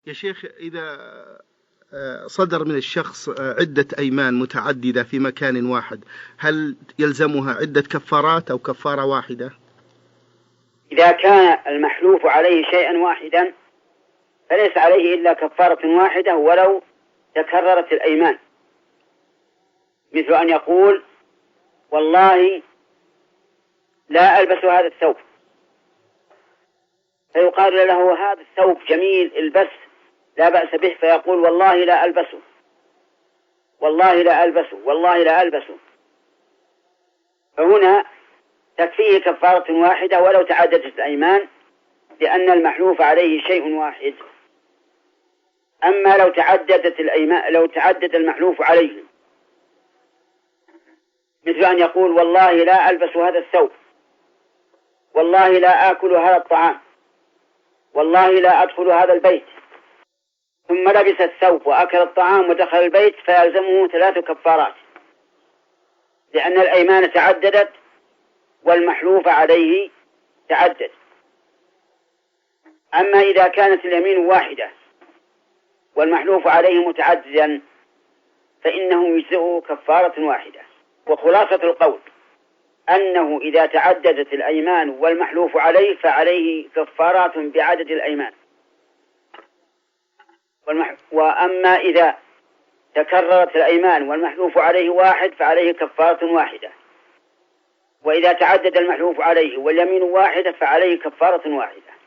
يا شيخ، إذا صدر من الشخص عدة أيمان متعددة في مكان واحد، هل يلزمها عدة كفارات أو كفارة واحدة؟ إذا كان المحلوف عليه شيئا واحدا فليس عليه إلا كفارة واحدة ولو تكررت الأيمان، مثل أن يقول والله لا ألبس هذا الثوب، فيقال له هذا الثوب جميل البس لا بأس به، فيقول والله لا ألبسه، والله لا ألبسه، والله لا ألبسه، فهنا تكفيه كفارة واحدة ولو تعددت الأيمان، لأن المحلوف عليه شيء واحد. أما لو تعددت الأيمان، لو تعدد المحلوف عليه، مثل أن يقول والله لا ألبس هذا الثوب، والله لا آكل هذا الطعام، والله لا أدخل هذا البيت، ثم لبس الثوب وأكل الطعام ودخل البيت، فيلزمه 3 كفارات، لأن الأيمان تعددت والمحلوف عليه تعدد. أما إذا كانت اليمين واحدة والمحلوف عليه متعددا فإنه يجزئه كفارة واحدة. وخلاصة القول أنه إذا تعددت الأيمان والمحلوف عليه فعليه كفارات بعدد الأيمان، وأما إذا تكررت الأيمان والمحلوف عليه واحد فعليه كفارة واحدة، وإذا تعدد المحلوف عليه واليمين واحدة فعليه كفارة واحدة.